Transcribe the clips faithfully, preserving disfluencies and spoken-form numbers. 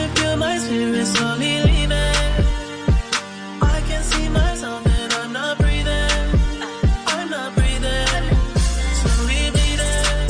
can feel my spirit slowly leaving. I can see myself and I'm not breathing. I'm not breathing. Slowly bleeding.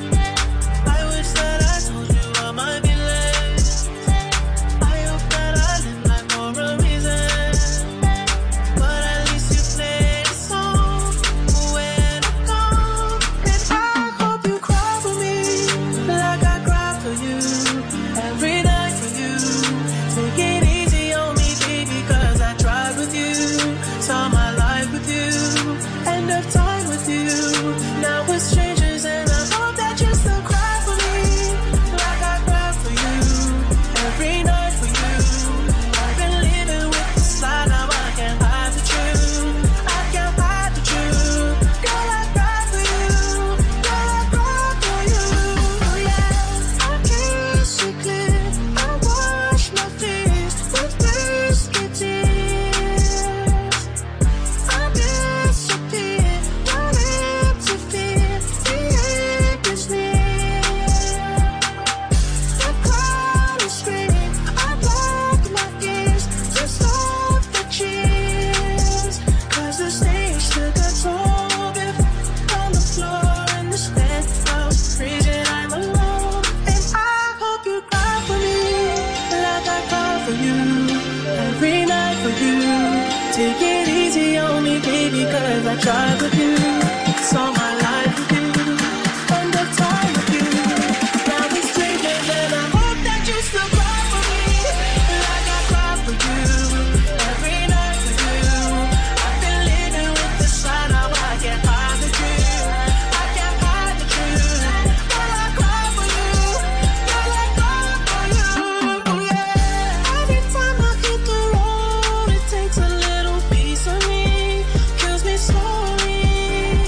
I wish that I told you all my feelings. I hope that I live life for a reason. But at least you played a song when I'm gone. And I hope you cry for me like I cry for you. Every night for you. Take it easy on me, baby, cause I tried with you. Saw my life with you. End of time with you. Now we're strangers and I hope that you still cry for me like I cry for you. Every night for you. I've been living with this lie, now I can't hide the truth. I can't hide the truth. Girl, I cry for you. Girl, I cry for you. Oh yeah. I kiss you clear. I wash my fears with whiskey tears. I disappear. Don't interfere. The ink is near. The crowd is screaming. I block my ears to stop the cheers. Cause the stage took a toll. If on the floor in this penthouse, freezing, I'm alone. And I hope you cry for me like I cry for you. Every night for you. Take it easy on me, baby, cause I tried with you. Saw my life with you. End of time with you. Now we're strangers and I hope that you still cry for me like I cry for you. Every night for you. I've been living with the sign, now I can't hide the truth. I can't hide the truth. Girl, I cry for you. Girl, I cry for you. Oh yeah. Every time I hit the road, it takes a little piece of me. Kills me slowly.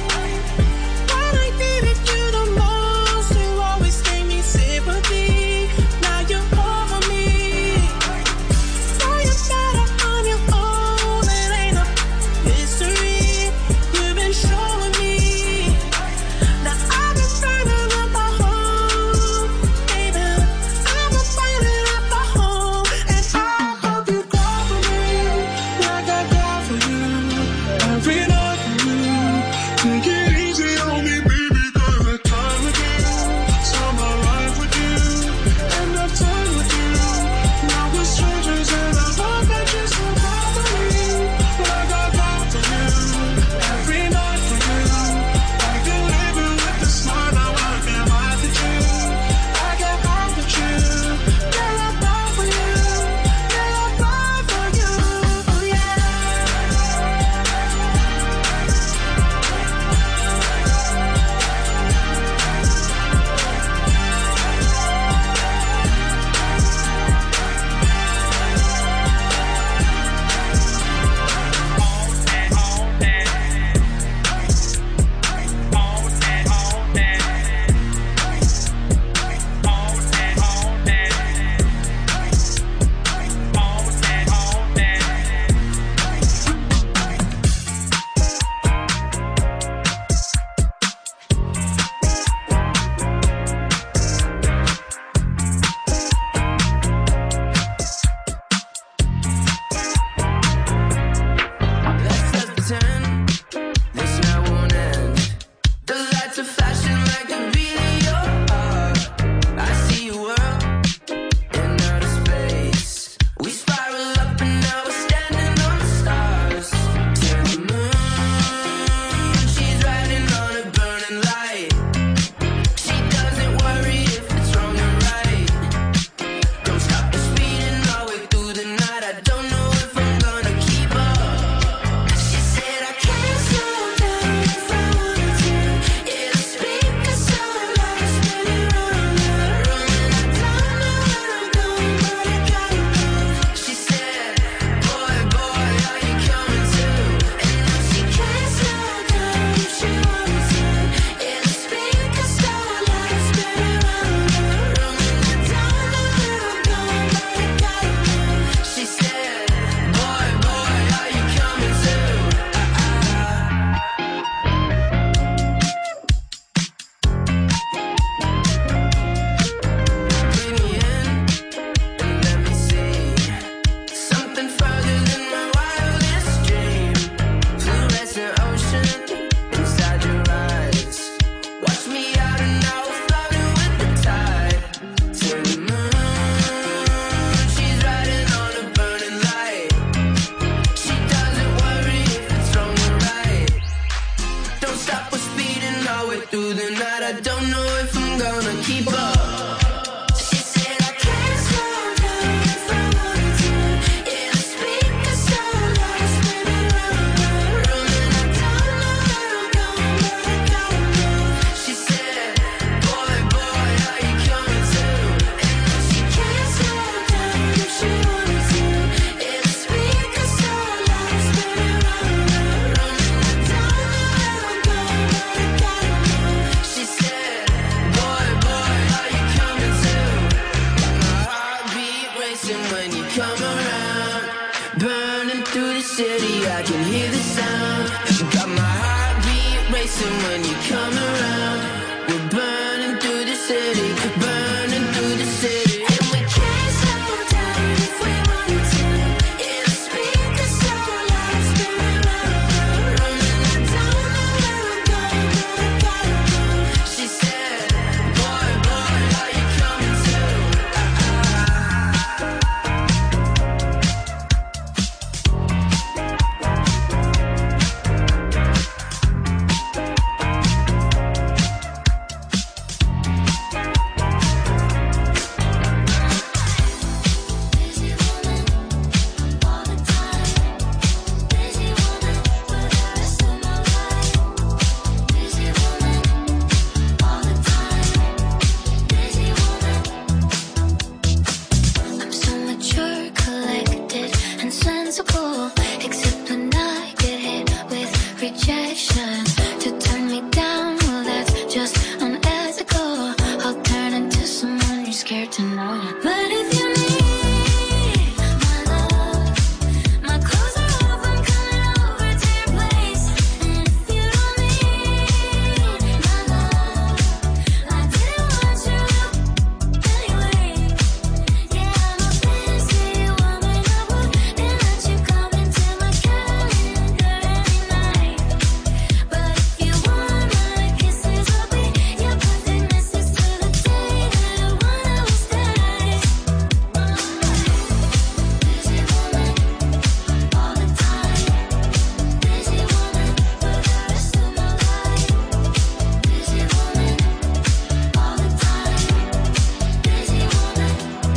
racing when you come around. Burning through the city, I can hear the sound. Got my heartbeat racing when you come around. We're burning through the city, burning through the city. And we can't slow down if we wanted to. Yeah, the speakers so loud, spinning round, round. And I don't know where I'm going, but I gotta go. She said, boy, boy, are you coming too? I'm so mature, collected, and sensible. Except when I get hit with rejection. To turn me down, well that's just unethical. I'll turn into someone you're scared to know. But if you need my love, my clothes are off, I'm coming over to your place. And if you don't need my love, I didn't want you anyway. Yeah, I'm a fancy woman, I wouldn't let you come into my calendar every night. But if you want my kisses, I'll be your perfect missus to the day that one of us dies. Busy woman, all the time. Busy woman, for the rest of my life. Busy woman, all the time. Busy woman.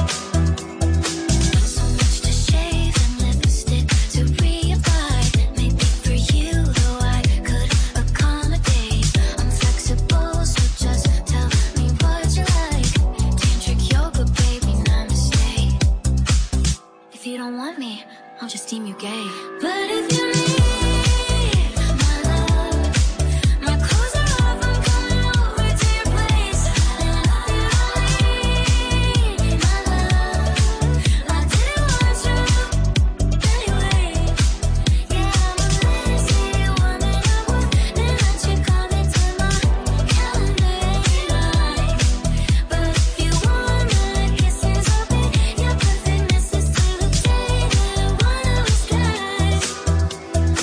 So much to shave and lipstick to reapply. Maybe for you, though I could accommodate. I'm flexible, so just tell me what you like. Tantric yoga, baby, namaste. If you don't want me, I'll just deem you gay. But if you need my love, my clothes are off, I'm coming over to your place. And if you don't need my love, I didn't want you anyway. Yeah, I'm a lazy woman, I wouldn't let you come into my calendar every night. But if you want my kisses, I'll be your perfect missus to the day that one of us dies.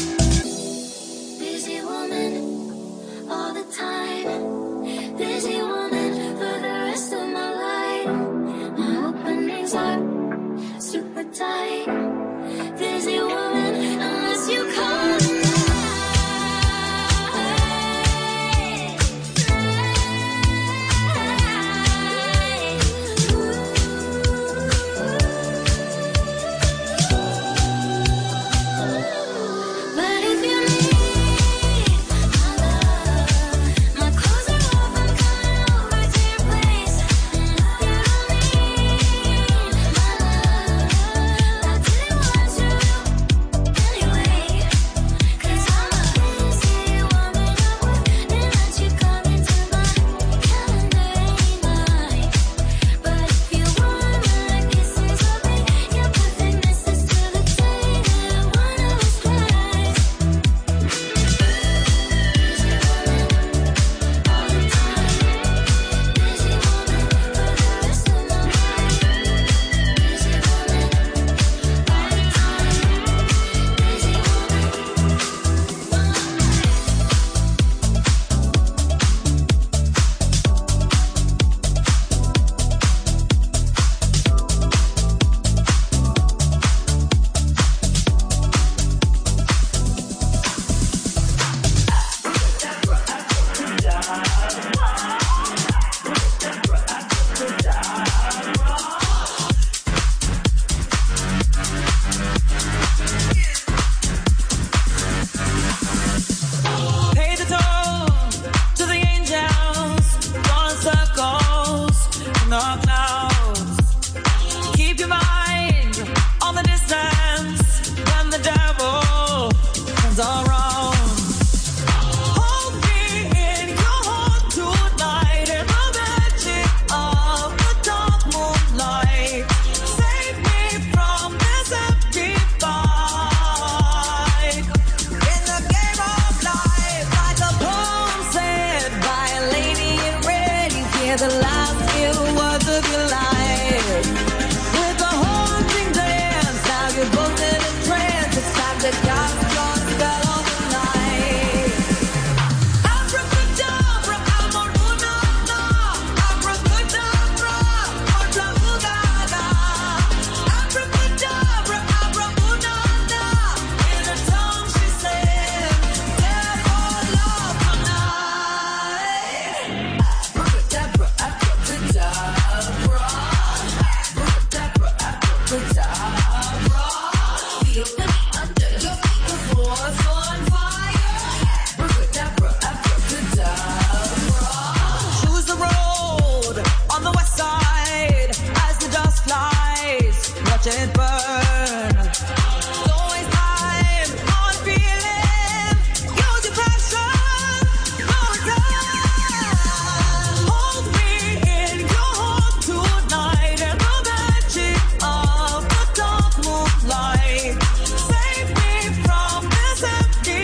it burn. Don't waste time on feeling. Use your passion. No time. Hold me in your heart tonight and the magic of the dark moonlight. Save me from this empty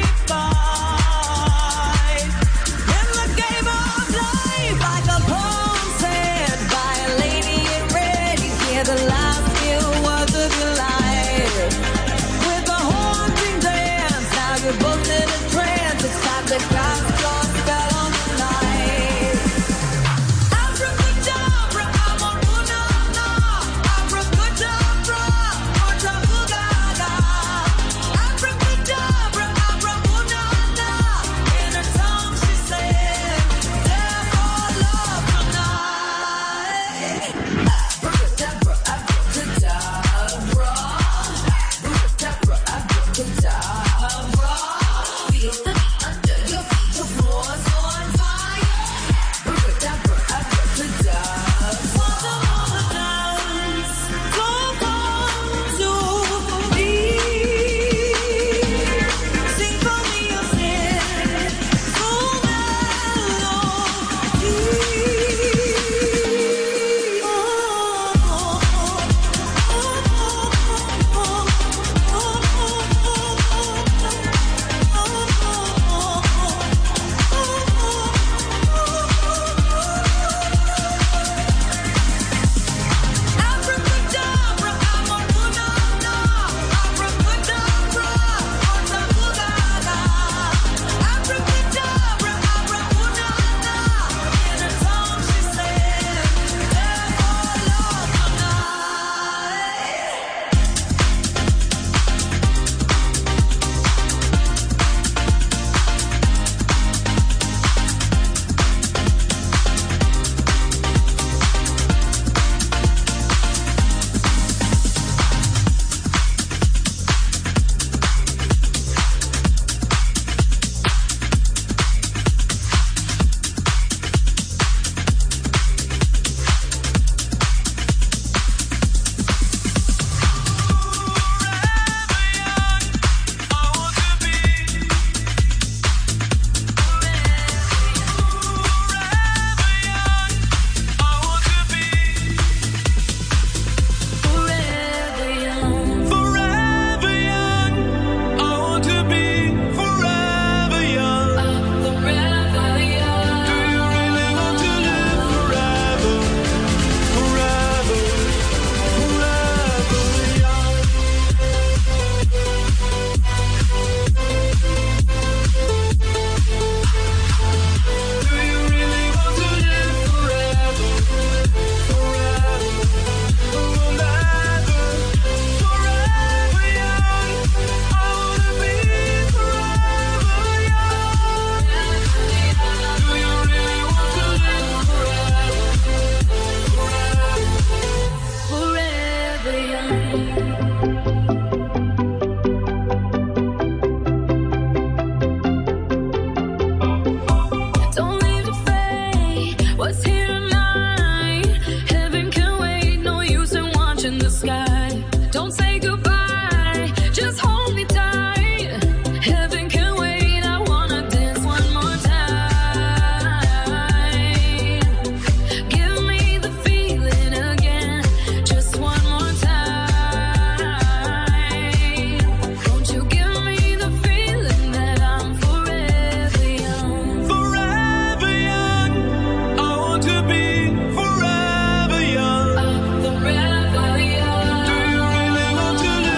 fight. In the game of life, like a poem said by a lady in red, you hear the last few words of your life. With a haunting dance, now you're both in a trance. It's time to cast your spell on the night. Abracadabra, amarunana. Abracadabra, ortabugaga. Abracadabra, amarunana. In her tongue she said, therefore love tonight. Abracadabra, abracadabra. Abracadabra, abracadabra. Feel the beat under your feet, the floor's on fire. Abracadabra, abracadabra. Once upon a dance, don't come to me. Sing for me your sin, so Abracadabra, amarunana. Abracadabra, ortabugaga. Abracadabra, amarunana. In her tongue she said, therefore love forever young. Forever young. I want to be forever young. Forever young. Do you really want to live forever? Forever, forever young. Do you really want to live forever? Forever, forever, forever young. I wanna be forever young. Do you really want to live forever? Forever young. Don't leave the fate. What's here tonight? Heaven can wait. No use in watching the sky. Don't say goodbye. Just hold me tight. Heaven can wait. I wanna dance one more time. Give me the feeling again. Just one more time. Won't you give me the feeling that I'm forever young? Forever young. I want to be forever young. Forever young. Do you really want to live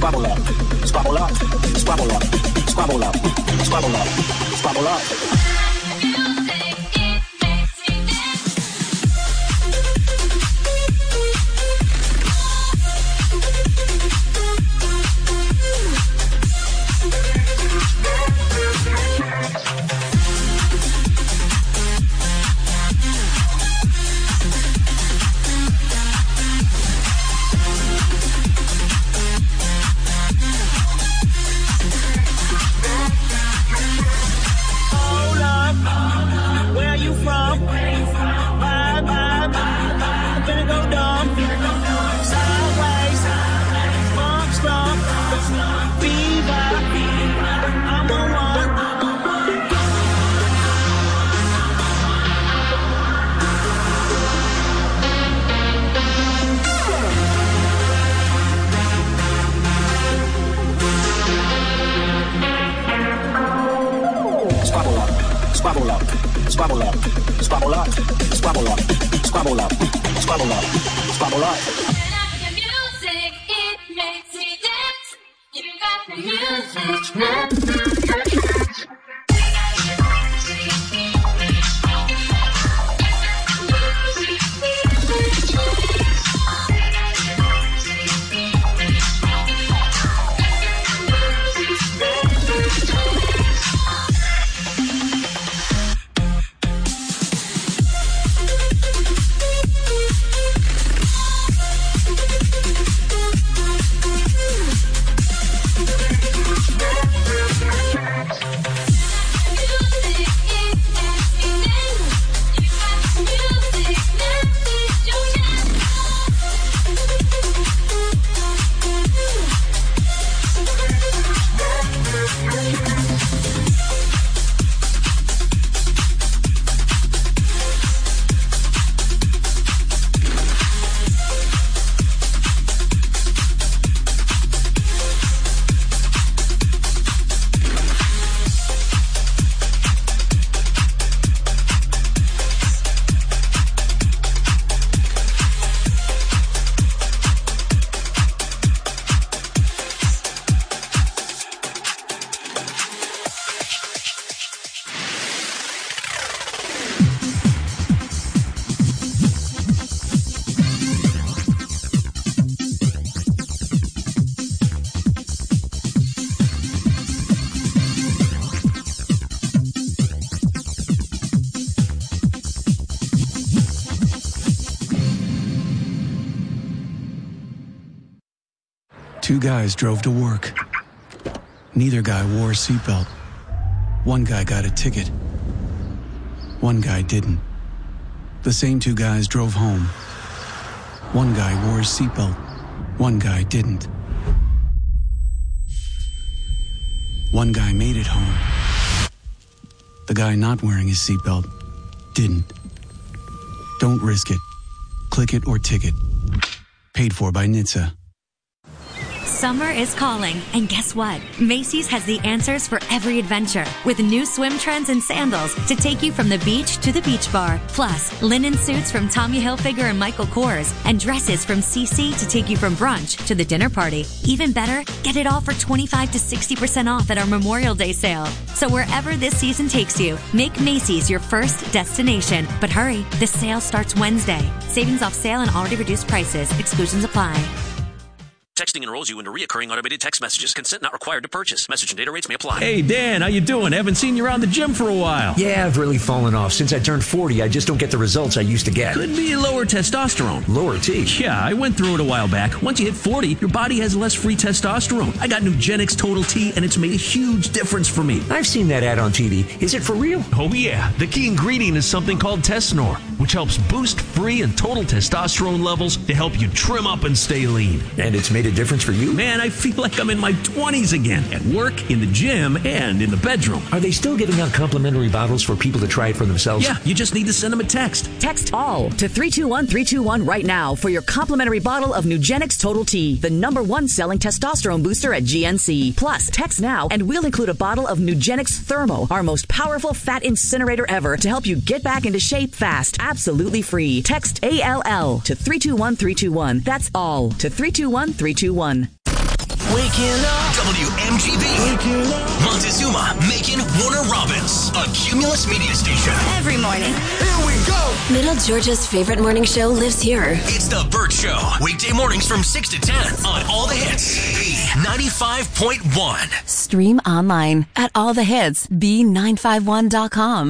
squabble up, squabble up, squabble up, squabble up, squabble up, squabble up. Squabble up, squabble up, squabble up, squabble up, squabble up, squabble up, squabble up. The music, it makes me dance. You got the music, makes me dance. Two guys drove to work. Neither guy wore a seatbelt. One guy got a ticket. One guy didn't. The same two guys drove home. One guy wore his seatbelt. One guy didn't. One guy made it home. The guy not wearing his seatbelt didn't. Don't risk it. Click it or ticket. Paid for by N H T S A. Summer is calling, and guess what? Macy's has the answers for every adventure, with new swim trends and sandals to take you from the beach to the beach bar. Plus, linen suits from Tommy Hilfiger and Michael Kors, and dresses from C C to take you from brunch to the dinner party. Even better, get it all for twenty-five to sixty percent off at our Memorial Day sale. So wherever this season takes you, make Macy's your first destination. But hurry, the sale starts Wednesday. Savings off sale and already reduced prices. Exclusions apply. Texting enrolls you into reoccurring automated text messages. Consent not required to purchase. Message and data rates may apply. Hey, Dan, how you doing? Haven't seen you around the gym for a while. Yeah, I've really fallen off. Since I turned forty, I just don't get the results I used to get. Could be lower testosterone. Lower T? Yeah, I went through it a while back. Once you hit forty, your body has less free testosterone. I got Nugenix Total T, and it's made a huge difference for me. I've seen that ad on T V. Is it for real? Oh, yeah. The key ingredient is something called Tesnor, which helps boost free and total testosterone levels to help you trim up and stay lean. And it's made a difference for you? Man, I feel like I'm in my twenties again, at work, in the gym, and in the bedroom. Are they still giving out complimentary bottles for people to try it for themselves? Yeah, you just need to send them a text. Text ALL to three two one three two one right now for your complimentary bottle of Nugenix Total T, the number one selling testosterone booster at G N C. Plus, text now and we'll include a bottle of Nugenix Thermo, our most powerful fat incinerator ever, to help you get back into shape fast. Absolutely free. Text A L L to three two one three two one. That's ALL to three two one three two one. Waking up. W M G B. Waking up. Montezuma, Macon, Warner Robins. A Cumulus media station. Every morning. Here we go. Middle Georgia's favorite morning show lives here. It's The Burt Show. Weekday mornings from six to ten on All the Hits. B ninety-five point one. Stream online at all the hits b nine five one dot com.